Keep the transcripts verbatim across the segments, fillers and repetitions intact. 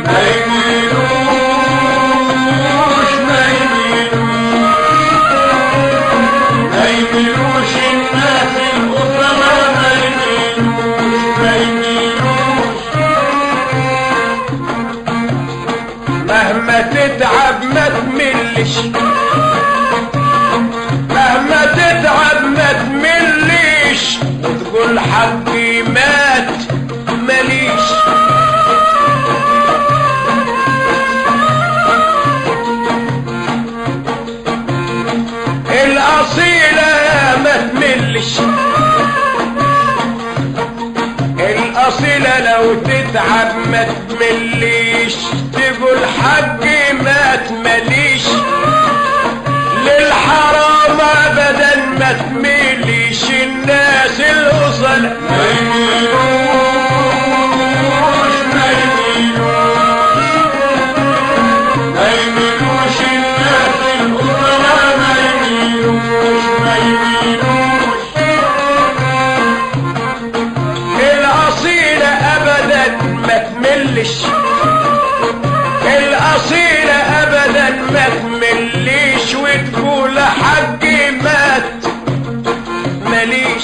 ما يميلوش ما يميلوش ما يميلوش الناس الأصلاء ما يميلوش ما يميلوش مهما تتعب ما تملش مهما تتعب ما تملش وتقول حقي مات ماليش الأصيلة ما تملش الأصيلة لو تتعب ما تمليش تقول حقي مات ماليش للحرام ابدا ما تميليش الناس الأصل ما يميلوش ما يميلوش ما يميلوش الناس الأصل ما يميلوش ما يميلوش الأصيلة ابدا ما تملش الأصيلة ابدا ما تمليش وتقول حقي مات ماليش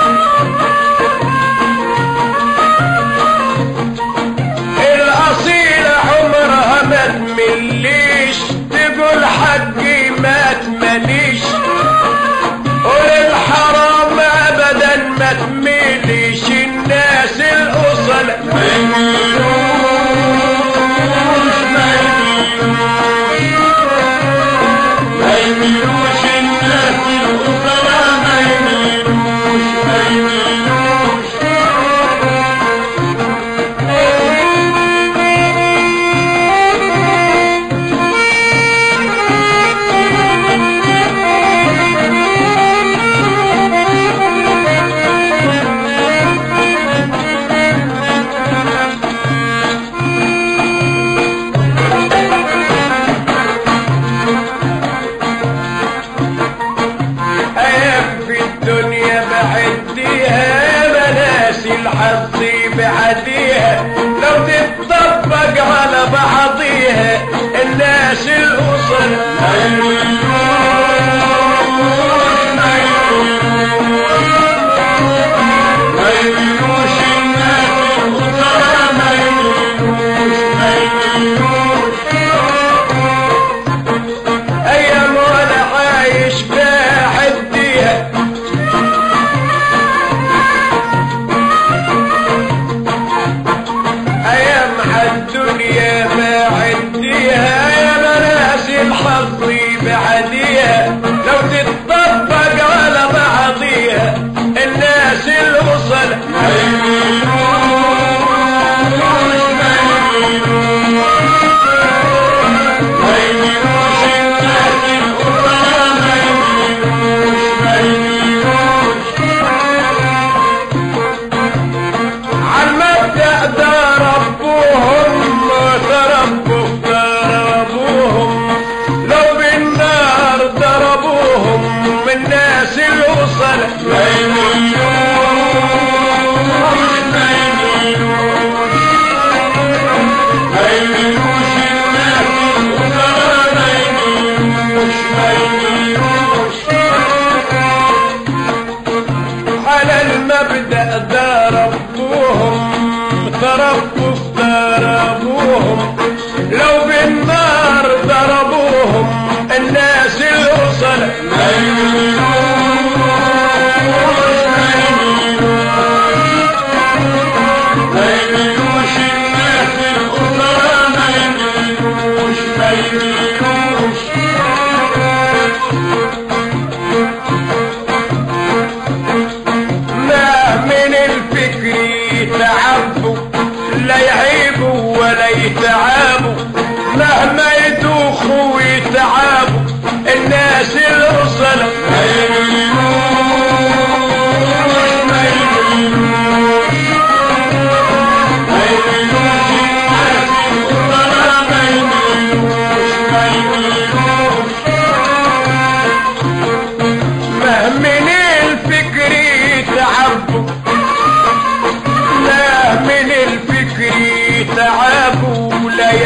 الأصيلة عمرها ما تمليش تقول حقي مات ماليش وللحرام ابدا ما تمليش الناس الأصل ما يميلوش ما يميلوش الناس الأصلاء ما يميلوش ما يميلوش حظي بعديها لو تتطبق على بعضيها الناس الأصل ما يميلوش ما يميلوش الناس الأصل ما يميلوش ما يميلوش أيام وأنا عايش بعديها الدنيا ما عنديها يا مناسي حظي بعديها لو تتطبق على بعضيها الناس الأصل ما يميلوش ما يميلوش الناس الأصل ما يميلوش ما يميلوش عالمبدأ ده ربهم تربوا ضربوهم لو بالنار ضربوهم من ناس الوصل ما يميلوش ما يميلوش ما يميلوش الناس الوصل ما يميلوش ما يميلوش على المبدأ ضربوهم تربوا ضربوهم لو بالنار ضربوهم الناس الوصل ما يميلوش ما يميلوش ما يميلوش الناس الأصل ما يميلوش ما يميلوش ما من الفكر يتعبوا لا يعيبوا ولا يتعابوا مهما يدوخوا ويتعابوا الناس الأصل ما يميلوش ما يميلوش ما يميلوش الناس الأصل ما يميلوش ما يميلوش مهمن الفكر يتعبوا لا من الفكر يتعبوا لا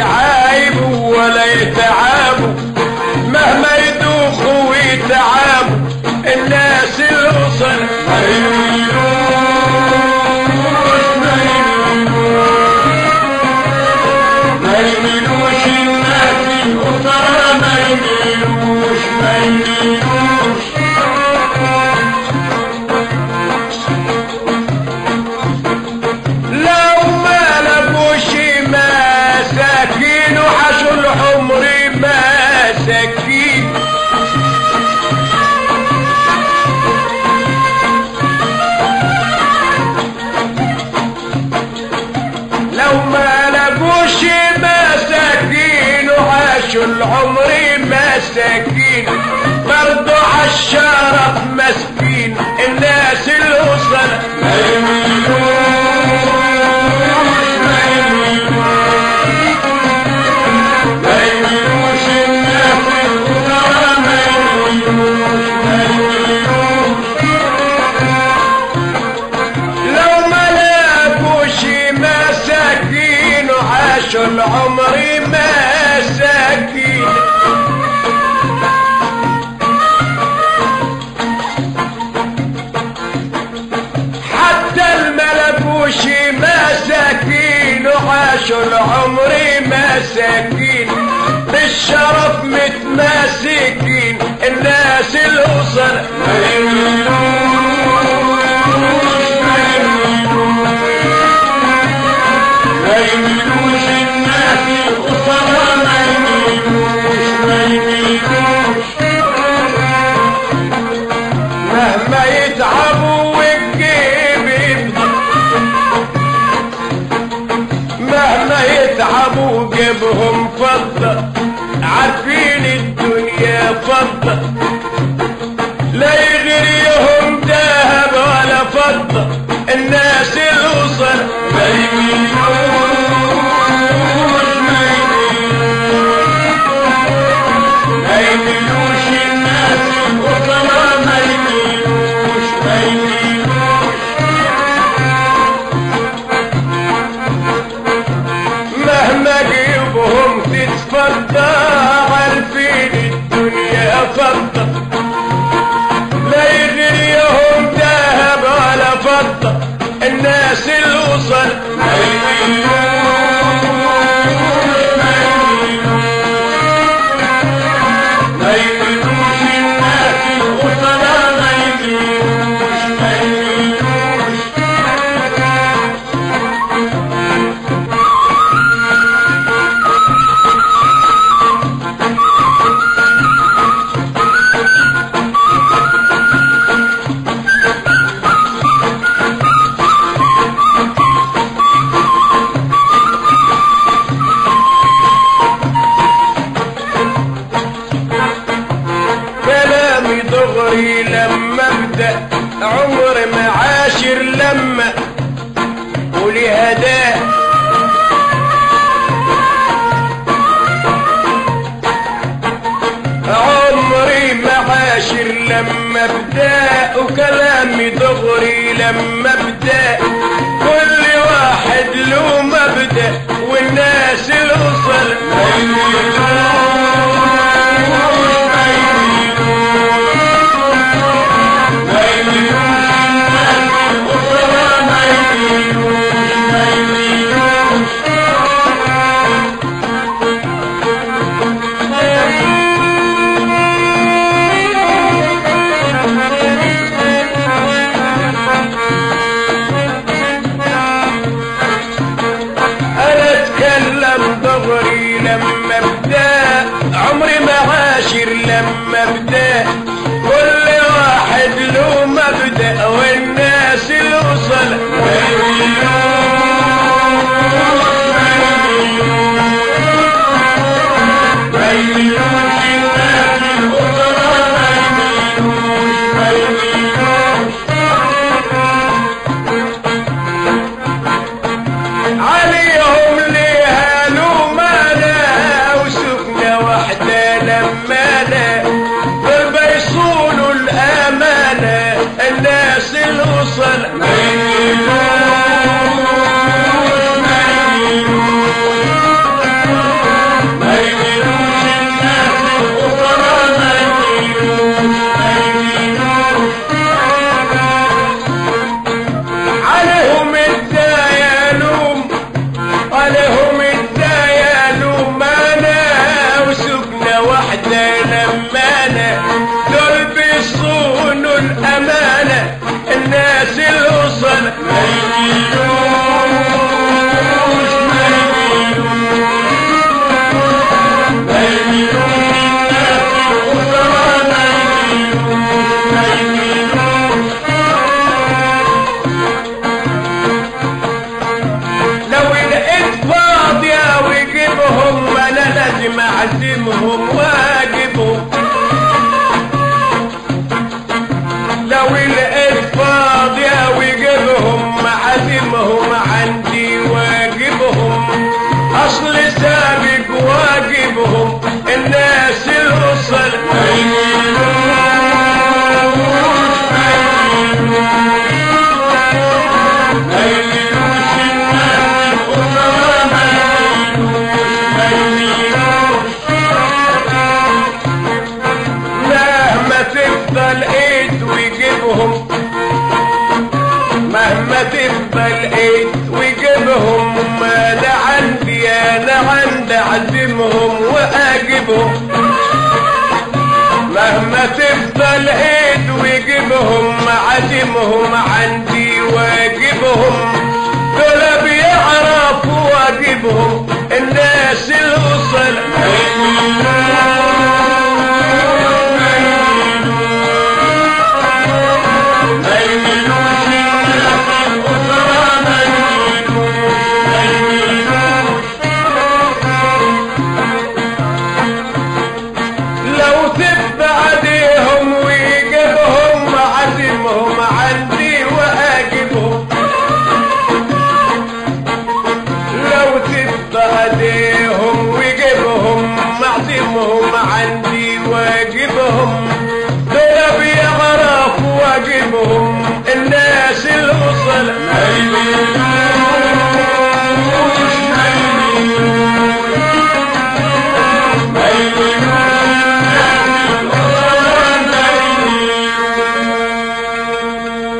العمر مساكين برضو عالشرف مسكين الناس الوصل ما يميلوش ما يميلوش ما يميلوش الناس الوصل ما يميلوش ما يميلوش لو ما لاقوش مساكين وعاشوا العمر مساكين حتى الملكوش مساكين وعاشوا العمر مساكين بالشرف متماسكين الناس الوصل ما يميلوش ما يميلوش ما يميلوش الناس الوصل ما يميلوش ما يميلوش مهما يتعبوا والجيب يفضل مهما يتعبوا جيبهم فضة عارفين الدنيا فضة لا يغريهم ذهب ولا فضة الناس الوصل ما يميلوش ما يميلوش ما يميلوش الناس الوصل ما يميلوش ما يميلوش مهما جيبهم تتفضى عارفين الدنيا فضة لا يغريهم ذهب ولا فضة الناس الوصل ما يميلوش ما يميلوش ما يميلوش الناس الوصل ما يميلوش ما يميلوش كلامي دغري لما ابدا عمر معاشر لما ولهداه عمري معاشر لما ابدا وكلامي دغري لما ابدا كل واحد له مبدا والناس الوصل ما يميلوش ما يميلوش ما يميلوش الناس الوصل ما يميلوش ما يميلوش عندي واجبهم، اصل سابق واجبهم الناس الوصل. مهما تفضل ايد ويجيبهم، مهما تفضل ايد ويجيبهم، ما انا عندي انا عندي اعزمهم واجيبهم. مهما تفضل ايد ويجيبهم عزمهم عندي واجبهم،